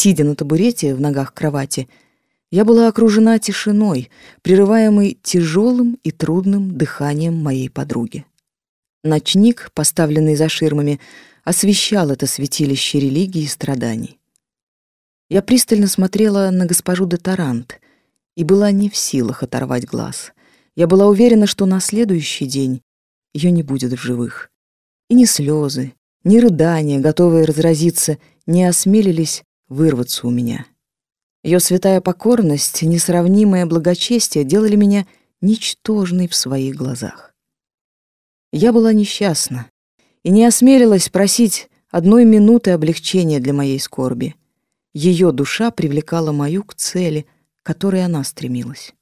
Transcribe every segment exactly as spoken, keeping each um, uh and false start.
Сидя на табурете в ногах кровати, я была окружена тишиной, прерываемой тяжелым и трудным дыханием моей подруги. Ночник, поставленный за ширмами, освещал это святилище религии и страданий. Я пристально смотрела на госпожу де Тарант и была не в силах оторвать глаз. Я была уверена, что на следующий день ее не будет в живых. И ни слезы, ни рыдания, готовые разразиться, не осмелились вырваться у меня. Ее святая покорность, несравнимое благочестие делали меня ничтожной в своих глазах. Я была несчастна и не осмелилась просить одной минуты облегчения для моей скорби. Ее душа привлекала мою к цели, к которой она стремилась.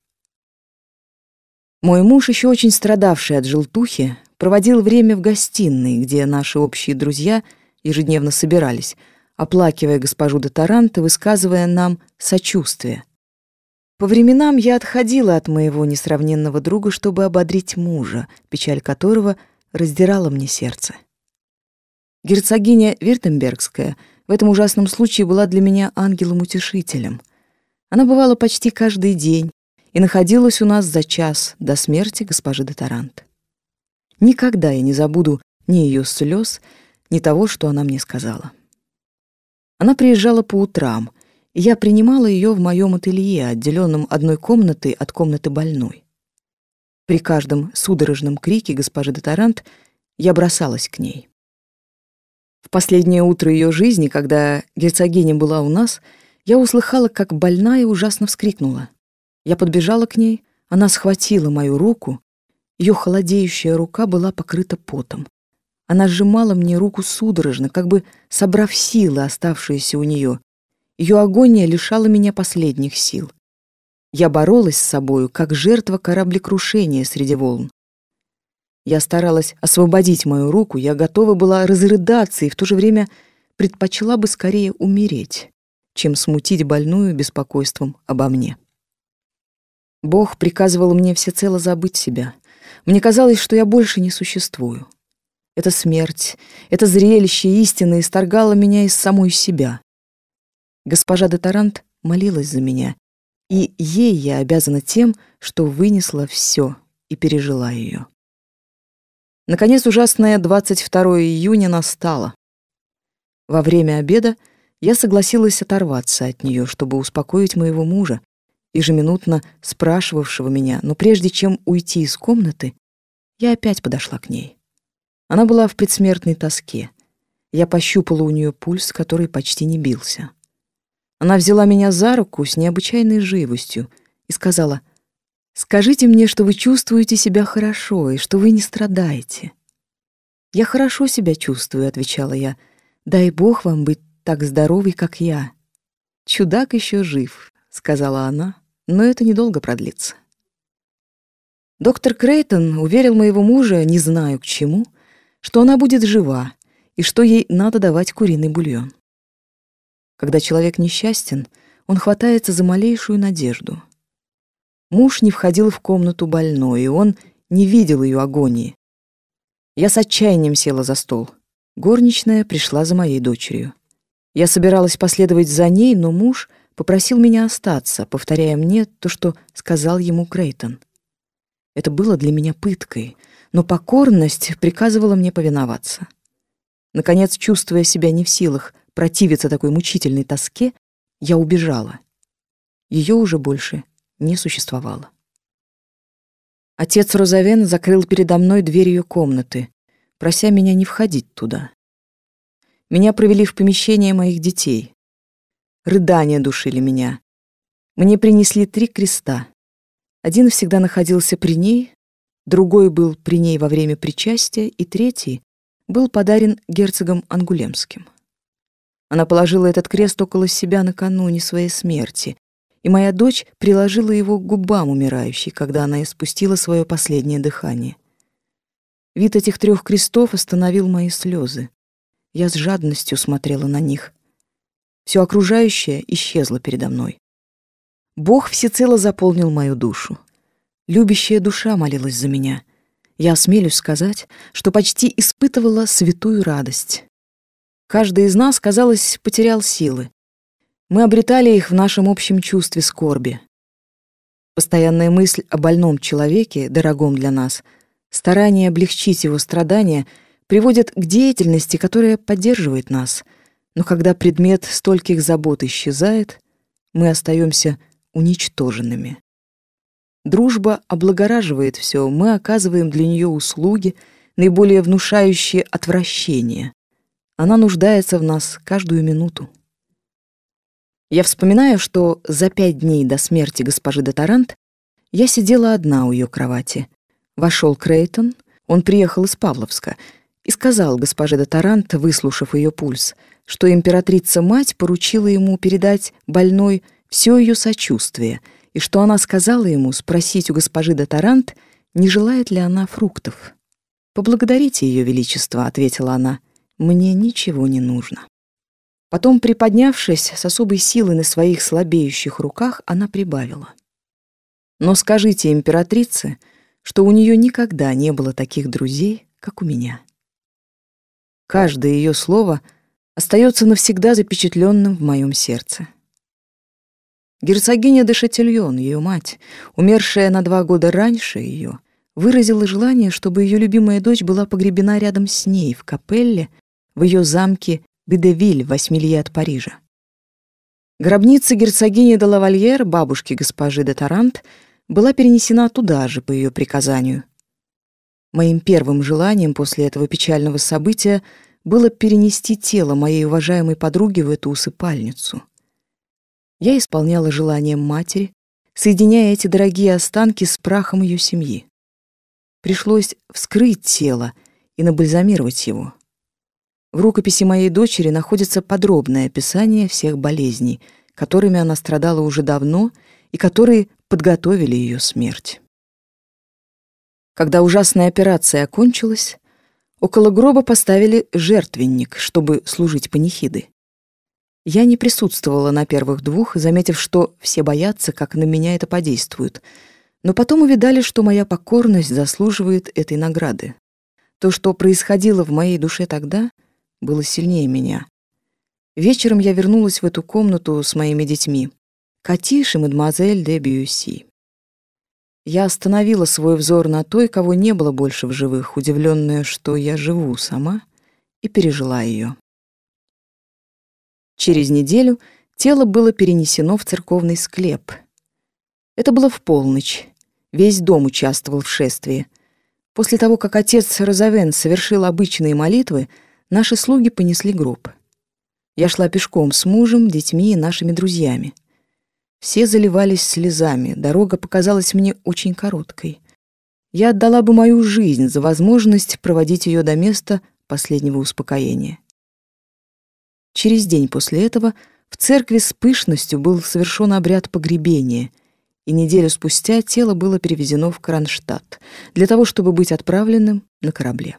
Мой муж, еще очень страдавший от желтухи, проводил время в гостиной, где наши общие друзья ежедневно собирались, оплакивая госпожу де Тарант и высказывая нам сочувствие. По временам я отходила от моего несравненного друга, чтобы ободрить мужа, печаль которого раздирала мне сердце. Герцогиня Вюртембергская в этом ужасном случае была для меня ангелом-утешителем. Она бывала почти каждый день и находилась у нас за час до смерти госпожи де Тарант. Никогда я не забуду ни ее слез, ни того, что она мне сказала. Она приезжала по утрам, и я принимала ее в моем ателье, отделенном одной комнатой от комнаты больной. При каждом судорожном крике госпожи де Тарант я бросалась к ней. В последнее утро ее жизни, когда герцогиня была у нас, я услыхала, как больная ужасно вскрикнула. Я подбежала к ней, она схватила мою руку, ее холодеющая рука была покрыта потом. Она сжимала мне руку судорожно, как бы собрав силы, оставшиеся у нее. Ее агония лишала меня последних сил. Я боролась с собою, как жертва кораблекрушения среди волн. Я старалась освободить мою руку, я готова была разрыдаться и в то же время предпочла бы скорее умереть, чем смутить больную беспокойством обо мне. Бог приказывал мне всецело забыть себя. Мне казалось, что я больше не существую. Эта смерть, это зрелище истины исторгало меня из самой себя. Госпожа де Тарант молилась за меня, и ей я обязана тем, что вынесла все и пережила ее. Наконец, ужасное двадцать второе июня настало. Во время обеда я согласилась оторваться от нее, чтобы успокоить моего мужа, ежеминутно спрашивавшего меня, но прежде чем уйти из комнаты, я опять подошла к ней. Она была в предсмертной тоске. Я пощупала у нее пульс, который почти не бился. Она взяла меня за руку с необычайной живостью и сказала: «Скажите мне, что вы чувствуете себя хорошо и что вы не страдаете». «Я хорошо себя чувствую», — отвечала я. «Дай Бог вам быть так здоровой, как я». «Чудак еще жив», — сказала она, — «но это недолго продлится». Доктор Крейтон уверил моего мужа, не знаю к чему, что она будет жива и что ей надо давать куриный бульон. Когда человек несчастен, он хватается за малейшую надежду. Муж не входил в комнату больной, и он не видел ее агонии. Я с отчаянием села за стол. Горничная пришла за моей дочерью. Я собиралась последовать за ней, но муж попросил меня остаться, повторяя мне то, что сказал ему Крейтон. Это было для меня пыткой, но покорность приказывала мне повиноваться. Наконец, чувствуя себя не в силах противиться такой мучительной тоске, я убежала. Ее уже больше не существовало. Отец Розавен закрыл передо мной дверь ее комнаты, прося меня не входить туда. Меня провели в помещение моих детей. Рыдания душили меня. Мне принесли три креста. Один всегда находился при ней, другой был при ней во время причастия, и третий был подарен герцогом Ангулемским. Она положила этот крест около себя накануне своей смерти, и моя дочь приложила его к губам умирающей, когда она испустила свое последнее дыхание. Вид этих трех крестов остановил мои слезы. Я с жадностью смотрела на них. Все окружающее исчезло передо мной. Бог всецело заполнил мою душу. Любящая душа молилась за меня. Я осмелюсь сказать, что почти испытывала святую радость. Каждый из нас, казалось, потерял силы. Мы обретали их в нашем общем чувстве скорби. Постоянная мысль о больном человеке, дорогом для нас, старание облегчить его страдания приводят к деятельности, которая поддерживает нас. Но когда предмет стольких забот исчезает, мы остаемся уничтоженными. Дружба облагораживает все, мы оказываем для нее услуги, наиболее внушающие отвращение. Она нуждается в нас каждую минуту. Я вспоминаю, что за пять дней до смерти госпожи де Тарант я сидела одна у ее кровати. Вошел Крейтон, он приехал из Павловска, и сказал госпоже де Тарант, выслушав ее пульс, что императрица-мать поручила ему передать больной все ее сочувствие, и что она сказала ему спросить у госпожи де Тарант, не желает ли она фруктов. «Поблагодарите ее величество», — ответила она, — «мне ничего не нужно». Потом, приподнявшись с особой силой на своих слабеющих руках, она прибавила: «Но скажите императрице, что у нее никогда не было таких друзей, как у меня». Каждое ее слово остается навсегда запечатленным в моем сердце. Герцогиня де Шатильон, ее мать, умершая на два года раньше ее, выразила желание, чтобы ее любимая дочь была погребена рядом с ней в капелле в ее замке Бедевиль в восьми лье от Парижа. Гробница герцогини де Лавальер, бабушки госпожи де Тарант, была перенесена туда же по ее приказанию. Моим первым желанием после этого печального события было перенести тело моей уважаемой подруги в эту усыпальницу. Я исполняла желание матери, соединяя эти дорогие останки с прахом ее семьи. Пришлось вскрыть тело и набальзамировать его. В рукописи моей дочери находится подробное описание всех болезней, которыми она страдала уже давно и которые подготовили ее смерть. Когда ужасная операция окончилась, около гроба поставили жертвенник, чтобы служить панихиды. Я не присутствовала на первых двух, заметив, что все боятся, как на меня это подействует, но потом увидали, что моя покорность заслуживает этой награды. То, что происходило в моей душе тогда, было сильнее меня. Вечером я вернулась в эту комнату с моими детьми, Катиш и мадемуазель де Бюсси. Я остановила свой взор на той, кого не было больше в живых, удивленная, что я живу сама, и пережила ее. Через неделю тело было перенесено в церковный склеп. Это было в полночь. Весь дом участвовал в шествии. После того, как отец Розавен совершил обычные молитвы, наши слуги понесли гроб. Я шла пешком с мужем, детьми и нашими друзьями. Все заливались слезами, дорога показалась мне очень короткой. Я отдала бы мою жизнь за возможность проводить ее до места последнего успокоения. Через день после этого в церкви с пышностью был совершен обряд погребения, и неделю спустя тело было перевезено в Кронштадт для того, чтобы быть отправленным на корабле.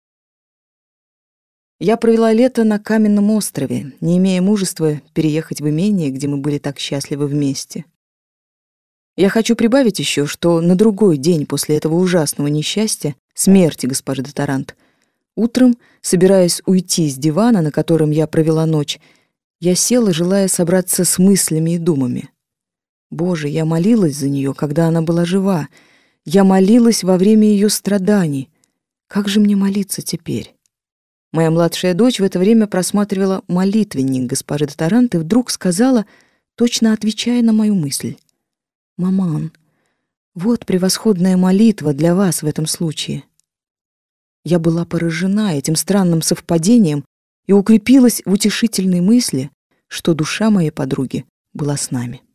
Я провела лето на каменном острове, не имея мужества переехать в имение, где мы были так счастливы вместе. Я хочу прибавить еще, что на другой день после этого ужасного несчастья, смерти госпожи де Тарант, утром, собираясь уйти с дивана, на котором я провела ночь, я села, желая собраться с мыслями и думами. Боже, я молилась за нее, когда она была жива. Я молилась во время ее страданий. Как же мне молиться теперь? Моя младшая дочь в это время просматривала молитвенник госпожи де Тарант и вдруг сказала, точно отвечая на мою мысль: «Маман, вот превосходная молитва для вас в этом случае». Я была поражена этим странным совпадением и укрепилась в утешительной мысли, что душа моей подруги была с нами.